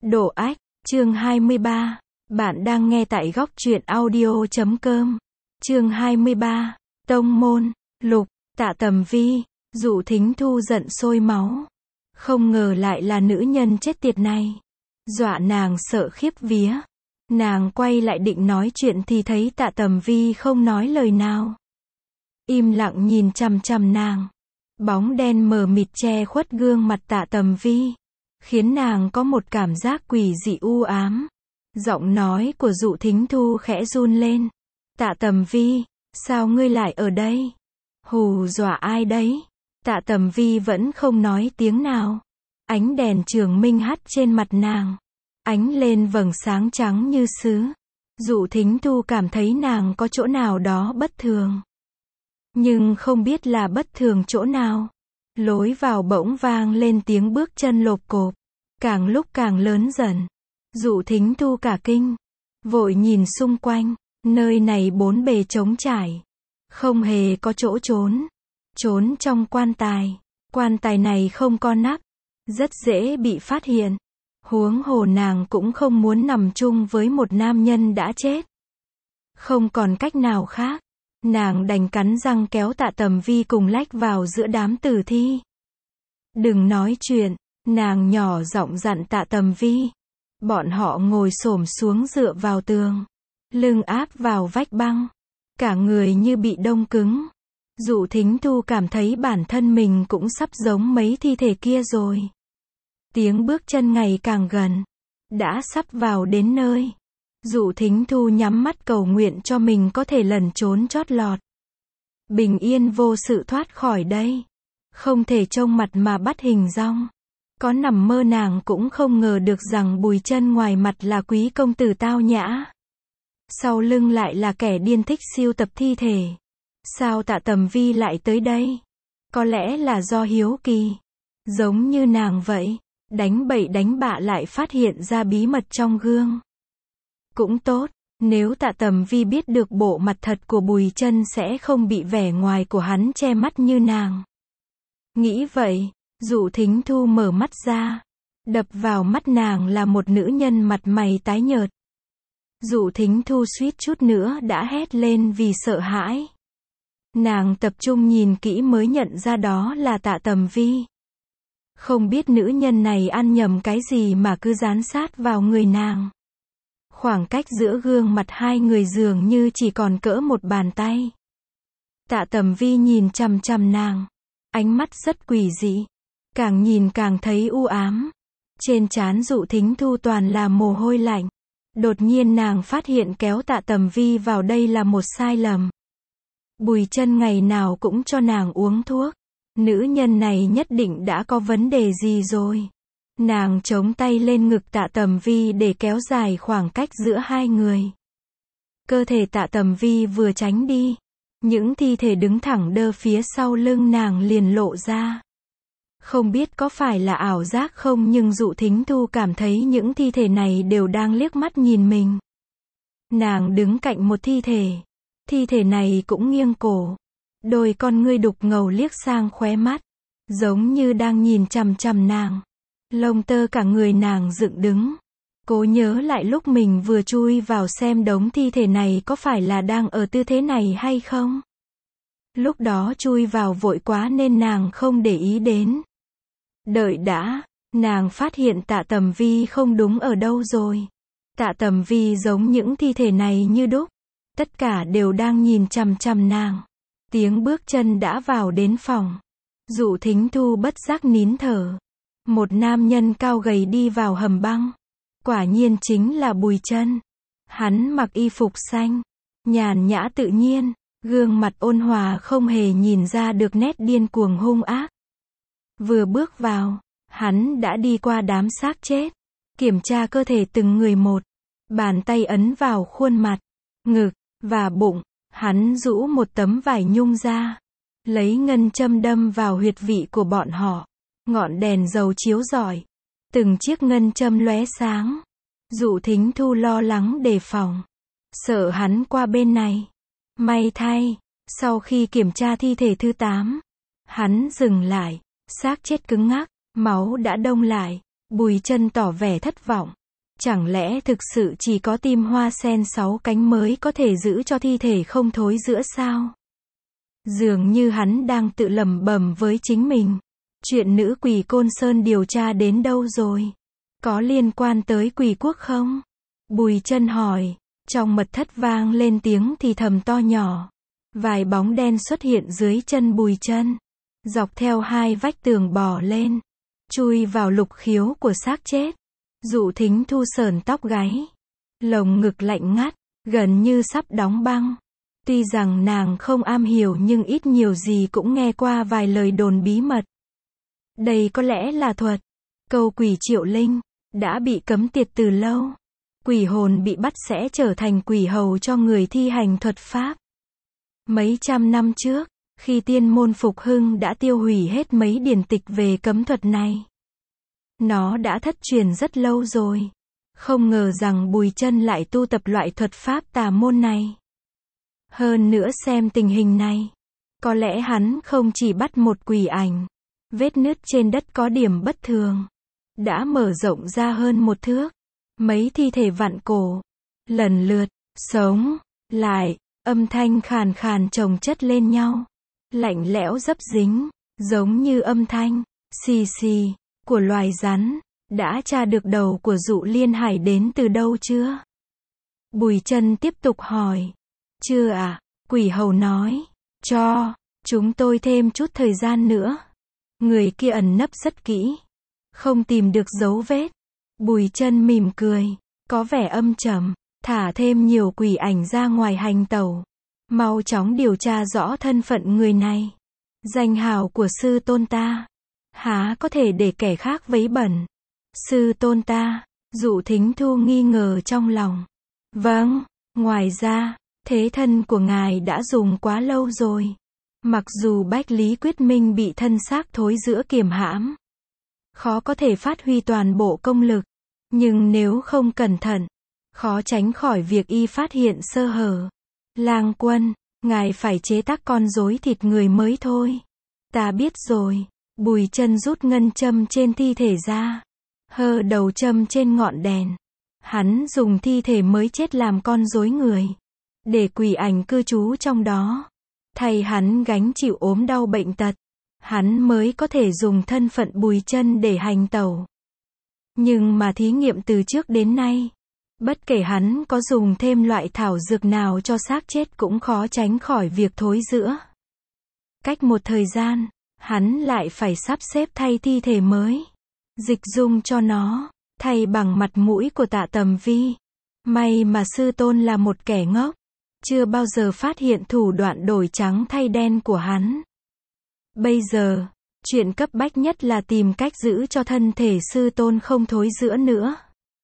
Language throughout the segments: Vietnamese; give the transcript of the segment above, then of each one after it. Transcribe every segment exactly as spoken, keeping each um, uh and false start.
Đổ ách, chương hai mươi ba. Bạn đang nghe tại góc truyện audio chấm com. Chương hai mươi ba. Tông môn, lục, Tạ Tầm Vi, Dụ Thính Thu giận sôi máu. Không ngờ lại là nữ nhân chết tiệt này. Dọa nàng sợ khiếp vía. Nàng quay lại định nói chuyện thì thấy Tạ Tầm Vi không nói lời nào. Im lặng nhìn chằm chằm nàng. Bóng đen mờ mịt che khuất gương mặt Tạ Tầm Vi, khiến nàng có một cảm giác quỷ dị u ám. Giọng nói của Dụ Thính Thu khẽ run lên. Tạ Tầm Vi, sao ngươi lại ở đây? Hù dọa ai đấy? Tạ Tầm Vi vẫn không nói tiếng nào. Ánh đèn trường minh hắt trên mặt nàng, ánh lên vầng sáng trắng như sứ. Dụ Thính Thu cảm thấy nàng có chỗ nào đó bất thường, nhưng không biết là bất thường chỗ nào. Lối vào bỗng vang lên tiếng bước chân lộp cộp, càng lúc càng lớn dần. Dụ Thính Thu cả kinh, vội nhìn xung quanh. Nơi này bốn bề trống trải, không hề có chỗ trốn. Trốn trong quan tài. Quan tài này không có nắp, rất dễ bị phát hiện. Huống hồ nàng cũng không muốn nằm chung với một nam nhân đã chết. Không còn cách nào khác, nàng đành cắn răng kéo Tạ Tầm Vi cùng lách vào giữa đám tử thi. Đừng nói chuyện, nàng nhỏ giọng dặn Tạ Tầm Vi. Bọn họ ngồi xổm xuống dựa vào tường, lưng áp vào vách băng, cả người như bị đông cứng. Dụ Thính Thu cảm thấy bản thân mình cũng sắp giống mấy thi thể kia rồi. Tiếng bước chân ngày càng gần, đã sắp vào đến nơi. Dụ Thính Thu nhắm mắt cầu nguyện cho mình có thể lẩn trốn chót lọt, bình yên vô sự thoát khỏi đây. Không thể trông mặt mà bắt hình dong. Có nằm mơ nàng cũng không ngờ được rằng Bùi Chân ngoài mặt là quý công tử tao nhã, sau lưng lại là kẻ điên thích sưu tập thi thể. Sao Tạ Tầm Vi lại tới đây? Có lẽ là do hiếu kỳ, giống như nàng vậy, đánh bậy đánh bạ lại phát hiện ra bí mật trong gương. Cũng tốt, nếu Tạ Tầm Vi biết được bộ mặt thật của Bùi Chân sẽ không bị vẻ ngoài của hắn che mắt như nàng. Nghĩ vậy, Dụ Thính Thu mở mắt ra. Đập vào mắt nàng là một nữ nhân mặt mày tái nhợt. Dụ Thính Thu suýt chút nữa đã hét lên vì sợ hãi. Nàng tập trung nhìn kỹ mới nhận ra đó là Tạ Tầm Vi. Không biết nữ nhân này ăn nhầm cái gì mà cứ dán sát vào người nàng. Khoảng cách giữa gương mặt hai người dường như chỉ còn cỡ một bàn tay. Tạ Tầm Vi nhìn chằm chằm nàng, ánh mắt rất quỷ dị, càng nhìn càng thấy u ám. Trên trán Dụ Thính Thu toàn là mồ hôi lạnh. Đột nhiên nàng phát hiện kéo Tạ Tầm Vi vào đây là một sai lầm. Bùi Chân ngày nào cũng cho nàng uống thuốc. Nữ nhân này nhất định đã có vấn đề gì rồi. Nàng chống tay lên ngực Tạ Tầm Vi để kéo dài khoảng cách giữa hai người. Cơ thể Tạ Tầm Vi vừa tránh đi, những thi thể đứng thẳng đơ phía sau lưng nàng liền lộ ra. Không biết có phải là ảo giác không nhưng Dụ Thính Thu cảm thấy những thi thể này đều đang liếc mắt nhìn mình. Nàng đứng cạnh một thi thể. Thi thể này cũng nghiêng cổ. Đôi con ngươi đục ngầu liếc sang khóe mắt, giống như đang nhìn chằm chằm nàng. Lông tơ cả người nàng dựng đứng. Cố nhớ lại lúc mình vừa chui vào xem đống thi thể này có phải là đang ở tư thế này hay không. Lúc đó chui vào vội quá nên nàng không để ý đến. Đợi đã, nàng phát hiện Tạ Tầm Vi không đúng ở đâu rồi. Tạ Tầm Vi giống những thi thể này như đúc. Tất cả đều đang nhìn chằm chằm nàng. Tiếng bước chân đã vào đến phòng. Dụ Thính Thu bất giác nín thở. Một nam nhân cao gầy đi vào hầm băng. Quả nhiên chính là Bùi Chân. Hắn mặc y phục xanh, nhàn nhã tự nhiên, gương mặt ôn hòa không hề nhìn ra được nét điên cuồng hung ác. Vừa bước vào, hắn đã đi qua đám xác chết, kiểm tra cơ thể từng người một, bàn tay ấn vào khuôn mặt, ngực và bụng. Hắn rũ một tấm vải nhung ra, lấy ngân châm đâm vào huyệt vị của bọn họ. Ngọn đèn dầu chiếu rọi, từng chiếc ngân châm lóe sáng. Dụ Thính Thu lo lắng đề phòng, sợ hắn qua bên này. May thay, sau khi kiểm tra thi thể thứ tám, hắn dừng lại. Xác chết cứng ngắc, máu đã đông lại, Bùi Chân tỏ vẻ thất vọng. Chẳng lẽ thực sự chỉ có tim hoa sen sáu cánh mới có thể giữ cho thi thể không thối rữa sao? Dường như hắn đang tự lẩm bẩm với chính mình. Chuyện nữ quỷ Côn Sơn điều tra đến đâu rồi? Có liên quan tới quỷ quốc không? Bùi Chân hỏi. Trong mật thất vang lên tiếng thì thầm to nhỏ. Vài bóng đen xuất hiện dưới chân Bùi Chân. Dọc theo hai vách tường bò lên. Chui vào lục khiếu của xác chết. Dụ Thính Thu sởn tóc gáy. Lồng ngực lạnh ngắt, gần như sắp đóng băng. Tuy rằng nàng không am hiểu nhưng ít nhiều gì cũng nghe qua vài lời đồn bí mật. Đây có lẽ là thuật. Câu quỷ Triệu Linh đã bị cấm tiệt từ lâu. Quỷ hồn bị bắt sẽ trở thành quỷ hầu cho người thi hành thuật pháp. Mấy trăm năm trước, khi tiên môn phục hưng đã tiêu hủy hết mấy điển tịch về cấm thuật này. Nó đã thất truyền rất lâu rồi. Không ngờ rằng Bùi Chân lại tu tập loại thuật pháp tà môn này. Hơn nữa xem tình hình này, có lẽ hắn không chỉ bắt một quỷ ảnh. Vết nứt trên đất có điểm bất thường. Đã mở rộng ra hơn một thước. Mấy thi thể vặn cổ. Lần lượt, sống, lại, âm thanh khàn khàn chồng chất lên nhau. Lạnh lẽo dấp dính, giống như âm thanh, xì xì, của loài rắn. Đã tra được đầu của Dụ Liên Hải đến từ đâu chưa? Bùi Chân tiếp tục hỏi. Chưa ạ, à? Quỷ hầu nói. Cho, chúng tôi thêm chút thời gian nữa. Người kia ẩn nấp rất kỹ. Không tìm được dấu vết. Bùi Chân mỉm cười. Có vẻ âm trầm. Thả thêm nhiều quỷ ảnh ra ngoài hành tẩu. Mau chóng điều tra rõ thân phận người này. Danh hào của sư tôn ta. Há có thể để kẻ khác vấy bẩn. Sư tôn ta. Dụ Thính Thu nghi ngờ trong lòng. Vâng, ngoài ra, thế thân của ngài đã dùng quá lâu rồi. Mặc dù Bách Lý Quyết Minh bị thân xác thối rữa kiềm hãm, khó có thể phát huy toàn bộ công lực, nhưng nếu không cẩn thận, khó tránh khỏi việc y phát hiện sơ hở. Lang Quân, ngài phải chế tác con rối thịt người mới thôi. Ta biết rồi. Bùi Chân rút ngân châm trên thi thể ra, hơ đầu châm trên ngọn đèn. Hắn dùng thi thể mới chết làm con rối người, để quỷ ảnh cư trú trong đó. Thay hắn gánh chịu ốm đau bệnh tật, hắn mới có thể dùng thân phận Bùi Chân để hành tẩu. Nhưng mà thí nghiệm từ trước đến nay, bất kể hắn có dùng thêm loại thảo dược nào cho xác chết cũng khó tránh khỏi việc thối rữa. Cách một thời gian, hắn lại phải sắp xếp thay thi thể mới, dịch dung cho nó, thay bằng mặt mũi của Tạ Tầm Vi. May mà sư tôn là một kẻ ngốc, chưa bao giờ phát hiện thủ đoạn đổi trắng thay đen của hắn. Bây giờ, chuyện cấp bách nhất là tìm cách giữ cho thân thể sư tôn không thối rữa nữa.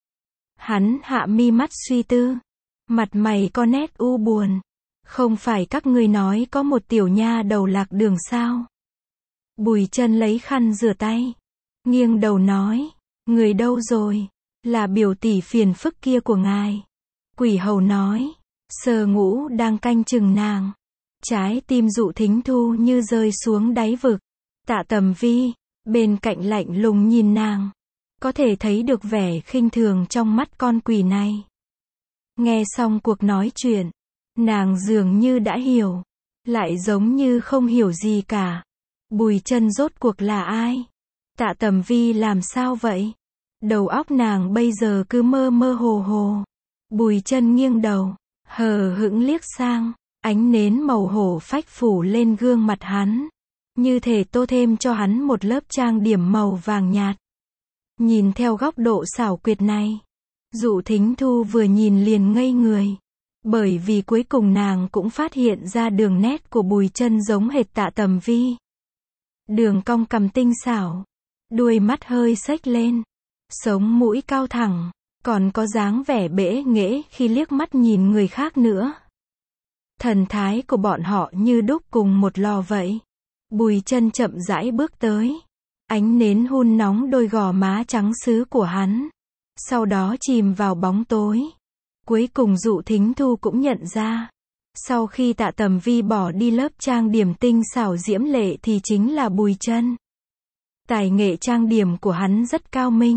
Hắn hạ mi mắt suy tư, mặt mày có nét u buồn. Không phải các ngươi nói có một tiểu nha đầu lạc đường sao? Bùi Chân lấy khăn rửa tay, nghiêng đầu nói, người đâu rồi? Là biểu tỷ phiền phức kia của ngài. Quỷ hầu nói, Sở Ngũ đang canh chừng nàng. Trái tim Dụ Thính Thu như rơi xuống đáy vực. Tạ Tầm Vi, bên cạnh lạnh lùng nhìn nàng. Có thể thấy được vẻ khinh thường trong mắt con quỷ này. Nghe xong cuộc nói chuyện, nàng dường như đã hiểu, lại giống như không hiểu gì cả. Bùi Chân rốt cuộc là ai? Tạ Tầm Vi làm sao vậy? Đầu óc nàng bây giờ cứ mơ mơ hồ hồ. Bùi Chân nghiêng đầu, hờ hững liếc sang, ánh nến màu hổ phách phủ lên gương mặt hắn, như thể tô thêm cho hắn một lớp trang điểm màu vàng nhạt. Nhìn theo góc độ xảo quyệt này, Dụ Thính Thu vừa nhìn liền ngây người, bởi vì cuối cùng nàng cũng phát hiện ra đường nét của Bùi Chân giống hệt Tạ Tầm Vi. Đường cong cằm tinh xảo, đuôi mắt hơi xếch lên, sống mũi cao thẳng, còn có dáng vẻ bẽ nghễ khi liếc mắt nhìn người khác nữa. Thần thái của bọn họ như đúc cùng một lò vậy. Bùi Chân chậm rãi bước tới, ánh nến hun nóng đôi gò má trắng sứ của hắn, sau đó chìm vào bóng tối. Cuối cùng Dụ Thính Thu cũng nhận ra, sau khi Tạ Tầm Vi bỏ đi lớp trang điểm tinh xảo diễm lệ thì chính là Bùi Chân. Tài nghệ trang điểm của hắn rất cao minh,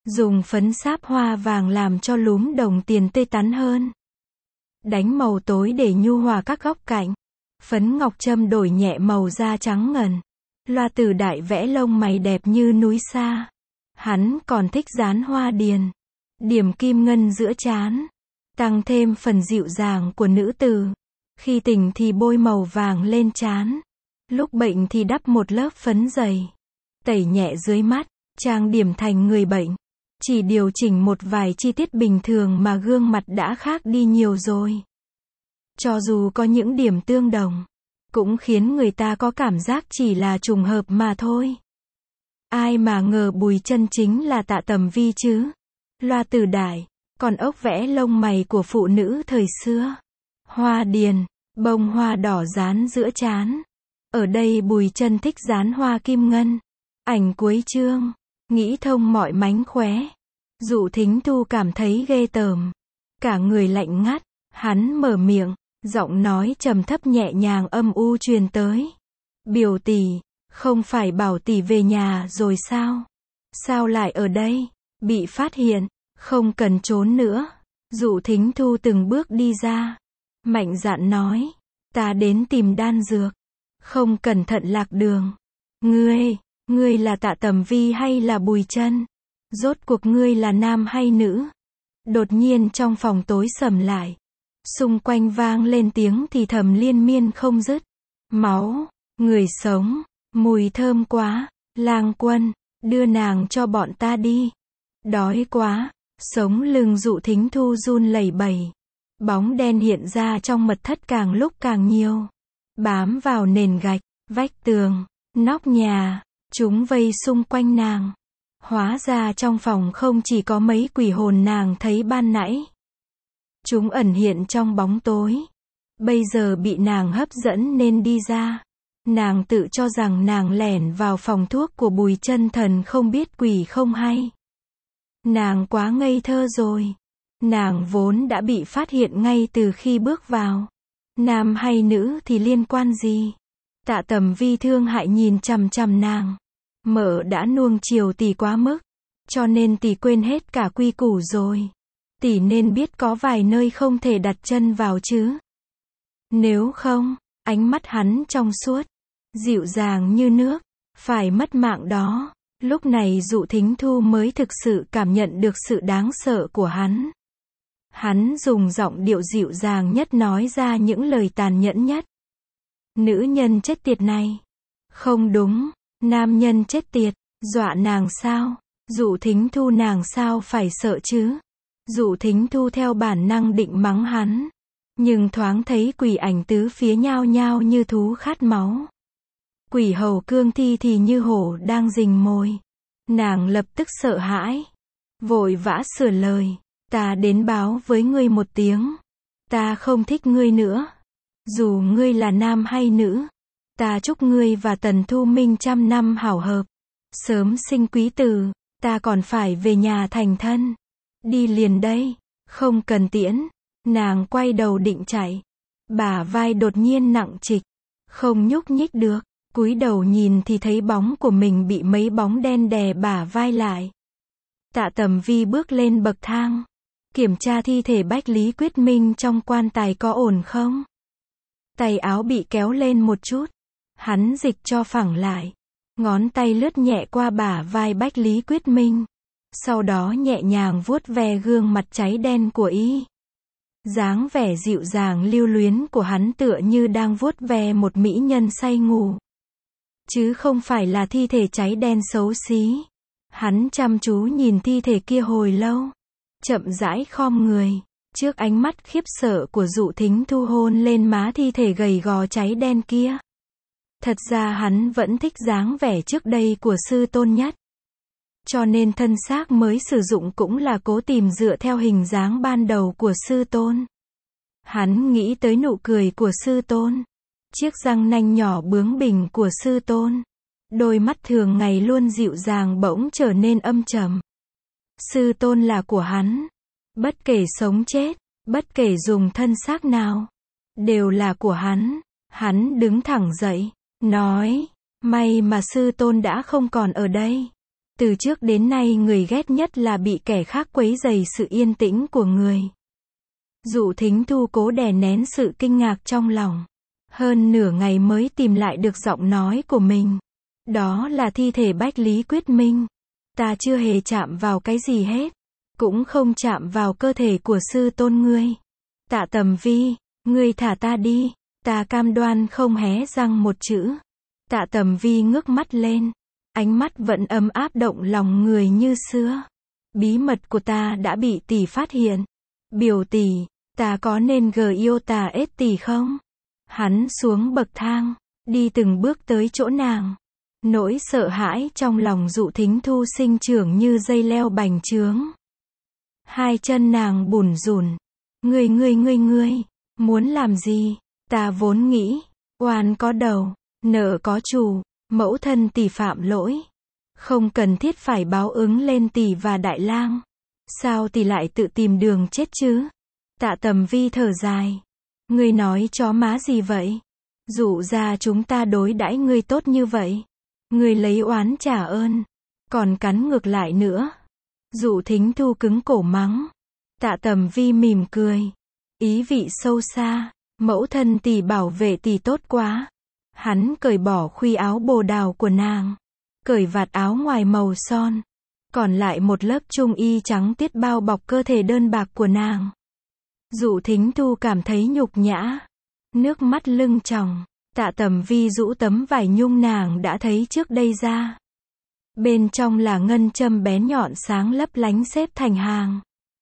Dùng phấn sáp hoa vàng làm cho lúm đồng tiền tươi tắn hơn. Đánh màu tối để nhu hòa các góc cạnh. Phấn ngọc châm đổi nhẹ màu da trắng ngần. Loa Tử Đại vẽ lông mày đẹp như núi xa. Hắn còn thích dán hoa điền. Điểm kim ngân giữa trán. Tăng thêm phần dịu dàng của nữ tử. Khi tỉnh thì bôi màu vàng lên trán. Lúc bệnh thì đắp một lớp phấn dày. Tẩy nhẹ dưới mắt, trang điểm thành người bệnh. Chỉ điều chỉnh một vài chi tiết bình thường mà gương mặt đã khác đi nhiều rồi. Cho dù có những điểm tương đồng, cũng khiến người ta có cảm giác chỉ là trùng hợp mà thôi. Ai mà ngờ Bùi Chân chính là Tạ Tầm Vi chứ? Loa Tử Đại, còn ốc vẽ lông mày của phụ nữ thời xưa. Hoa điền, bông hoa đỏ dán giữa trán. Ở đây Bùi Chân thích dán hoa kim ngân. Ảnh cuối chương, nghĩ thông mọi mánh khóe. Dụ Thính Thu cảm thấy ghê tởm. Cả người lạnh ngắt, hắn mở miệng, giọng nói trầm thấp nhẹ nhàng âm u truyền tới. Biểu tỷ, không phải bảo tỷ về nhà rồi sao? Sao lại ở đây? Bị phát hiện, không cần trốn nữa. Dụ Thính Thu từng bước đi ra. Mạnh dạn nói, ta đến tìm đan dược. Không cẩn thận lạc đường. Ngươi, ngươi là Tạ Tầm Vi hay là Bùi Chân? Rốt cuộc ngươi là nam hay nữ? Đột nhiên trong phòng tối sầm lại. Xung quanh vang lên tiếng thì thầm liên miên không dứt. Máu, người sống, mùi thơm quá, Lang Quân, đưa nàng cho bọn ta đi. Đói quá, sống lưng Dụ Thính Thu run lẩy bẩy. Bóng đen hiện ra trong mật thất càng lúc càng nhiều. Bám vào nền gạch, vách tường, nóc nhà, chúng vây xung quanh nàng. Hóa ra trong phòng không chỉ có mấy quỷ hồn nàng thấy ban nãy. Chúng ẩn hiện trong bóng tối. Bây giờ bị nàng hấp dẫn nên đi ra. Nàng tự cho rằng nàng lẻn vào phòng thuốc của Bùi Chân thần không biết quỷ không hay. Nàng quá ngây thơ rồi. Nàng vốn đã bị phát hiện ngay từ khi bước vào. Nam hay nữ thì liên quan gì? Tạ Tầm Vi thương hại nhìn chằm chằm nàng. Mợ đã nuông chiều tỷ quá mức, cho nên tỷ quên hết cả quy củ rồi. Tỷ nên biết có vài nơi không thể đặt chân vào chứ. Nếu không, ánh mắt hắn trong suốt, dịu dàng như nước, phải mất mạng đó. Lúc này Dụ Thính Thu mới thực sự cảm nhận được sự đáng sợ của hắn. Hắn dùng giọng điệu dịu dàng nhất nói ra những lời tàn nhẫn nhất. Nữ nhân chết tiệt này. Không đúng, nam nhân chết tiệt, dọa nàng sao? Dụ Thính Thu nàng sao phải sợ chứ? Dụ Thính Thu theo bản năng định mắng hắn. Nhưng thoáng thấy quỷ ảnh tứ phía nhao nhao như thú khát máu. Quỷ hầu cương thi thì như hổ đang rình mồi. Nàng lập tức sợ hãi. Vội vã sửa lời. Ta đến báo với ngươi một tiếng. Ta không thích ngươi nữa. Dù ngươi là nam hay nữ. Ta chúc ngươi và Tần Thu Minh trăm năm hảo hợp. Sớm sinh quý tử. Ta còn phải về nhà thành thân. Đi liền đây. Không cần tiễn. Nàng quay đầu định chạy. Bả vai đột nhiên nặng trịch. Không nhúc nhích được. Cúi đầu nhìn thì thấy bóng của mình bị mấy bóng đen đè bả vai lại. Tạ Tầm Vi bước lên bậc thang. Kiểm tra thi thể Bách Lý Quyết Minh trong quan tài có ổn không? Tay áo bị kéo lên một chút. Hắn dịch cho phẳng lại. Ngón tay lướt nhẹ qua bả vai Bách Lý Quyết Minh. Sau đó nhẹ nhàng vuốt ve gương mặt cháy đen của y. Dáng vẻ dịu dàng lưu luyến của hắn tựa như đang vuốt ve một mỹ nhân say ngủ. Chứ không phải là thi thể cháy đen xấu xí. Hắn chăm chú nhìn thi thể kia hồi lâu. Chậm rãi khom người. Trước ánh mắt khiếp sợ của Dụ Thính Thu hôn lên má thi thể gầy gò cháy đen kia. Thật ra hắn vẫn thích dáng vẻ trước đây của sư tôn nhất. Cho nên thân xác mới sử dụng cũng là cố tìm dựa theo hình dáng ban đầu của sư tôn. Hắn nghĩ tới nụ cười của sư tôn. Chiếc răng nanh nhỏ bướng bỉnh của sư tôn. Đôi mắt thường ngày luôn dịu dàng bỗng trở nên âm trầm. Sư tôn là của hắn. Bất kể sống chết, bất kể dùng thân xác nào, đều là của hắn. Hắn đứng thẳng dậy, nói, may mà sư tôn đã không còn ở đây. Từ trước đến nay người ghét nhất là bị kẻ khác quấy rầy sự yên tĩnh của người. Dụ Thính Thu cố đè nén sự kinh ngạc trong lòng. Hơn nửa ngày mới tìm lại được giọng nói của mình. Đó là thi thể Bách Lý Quyết Minh. Ta chưa hề chạm vào cái gì hết. Cũng không chạm vào cơ thể của sư tôn ngươi. Tạ Tầm Vi, ngươi thả ta đi. Ta cam đoan không hé răng một chữ. Tạ Tầm Vi ngước mắt lên. Ánh mắt vẫn ấm áp động lòng người như xưa. Bí mật của ta đã bị tỷ phát hiện. Biểu tỷ, ta có nên gờ yêu tà ết tỷ không? Hắn xuống bậc thang, đi từng bước tới chỗ nàng. Nỗi sợ hãi trong lòng Dụ Thính Thu sinh trưởng như dây leo bành trướng. Hai chân nàng bủn rủn. Ngươi ngươi ngươi ngươi, muốn làm gì? Ta vốn nghĩ, oan có đầu, nợ có chủ, mẫu thân tỷ phạm lỗi. Không cần thiết phải báo ứng lên tỷ và Đại Lang. Sao tỷ lại tự tìm đường chết chứ? Tạ Tầm Vi thở dài. Ngươi nói chó má gì vậy? Dụ ra chúng ta đối đãi ngươi tốt như vậy. Ngươi lấy oán trả ơn. Còn cắn ngược lại nữa. Dụ Thính Thu cứng cổ mắng. Tạ Tầm Vi mỉm cười. Ý vị sâu xa. Mẫu thân tỷ bảo vệ tỷ tốt quá. Hắn cởi bỏ khuy áo bồ đào của nàng. Cởi vạt áo ngoài màu son. Còn lại một lớp trung y trắng tiết bao bọc cơ thể đơn bạc của nàng. Dụ Thính Thu cảm thấy nhục nhã. Nước mắt lưng tròng. Tạ Tầm Vi rũ tấm vải nhung nàng đã thấy trước đây ra. Bên trong là ngân châm bén nhọn sáng lấp lánh xếp thành hàng.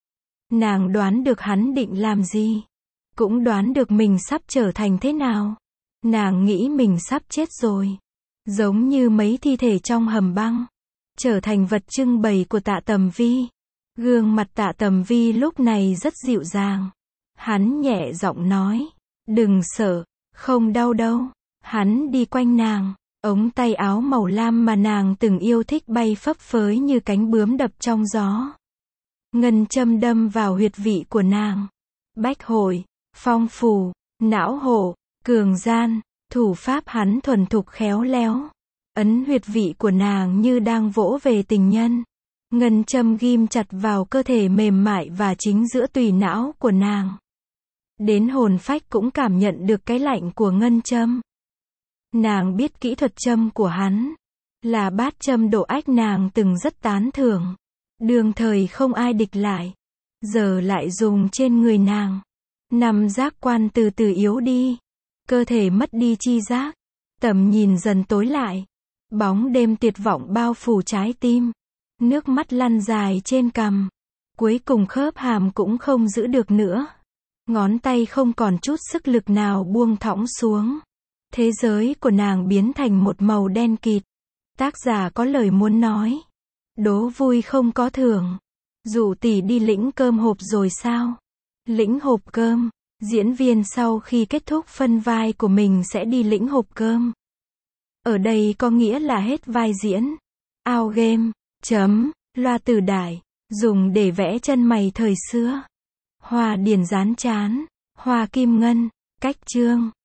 Nàng đoán được hắn định làm gì. Cũng đoán được mình sắp trở thành thế nào. Nàng nghĩ mình sắp chết rồi. Giống như mấy thi thể trong hầm băng. Trở thành vật trưng bày của Tạ Tầm Vi. Gương mặt Tạ Tầm Vi lúc này rất dịu dàng. Hắn nhẹ giọng nói. Đừng sợ, không đau đâu. Hắn đi quanh nàng. Ống tay áo màu lam mà nàng từng yêu thích bay phấp phới như cánh bướm đập trong gió. Ngân châm đâm vào huyệt vị của nàng. Bách hội, phong phù, não hộ, cường gian, thủ pháp hắn thuần thục khéo léo. Ấn huyệt vị của nàng như đang vỗ về tình nhân. Ngân châm ghim chặt vào cơ thể mềm mại và chính giữa tùy não của nàng. Đến hồn phách cũng cảm nhận được cái lạnh của ngân châm. Nàng biết kỹ thuật châm của hắn. Là bát châm độ ách nàng từng rất tán thưởng. Đương thời không ai địch lại. Giờ lại dùng trên người nàng. Năm giác quan từ từ yếu đi. Cơ thể mất đi chi giác. Tầm nhìn dần tối lại. Bóng đêm tuyệt vọng bao phủ trái tim. Nước mắt lăn dài trên cằm. Cuối cùng khớp hàm cũng không giữ được nữa. Ngón tay không còn chút sức lực nào buông thõng xuống. Thế giới của nàng biến thành một màu đen kịt. Tác giả có lời muốn nói. Đố vui không có thưởng. Dụ tỷ đi lĩnh cơm hộp rồi sao? Lĩnh hộp cơm. Diễn viên sau khi kết thúc phân vai của mình sẽ đi lĩnh hộp cơm. Ở đây có nghĩa là hết vai diễn. Out game. Chấm. Loa từ đại. Dùng để vẽ chân mày thời xưa. Hoa điền dán chán. Hoa kim ngân. Cách chương.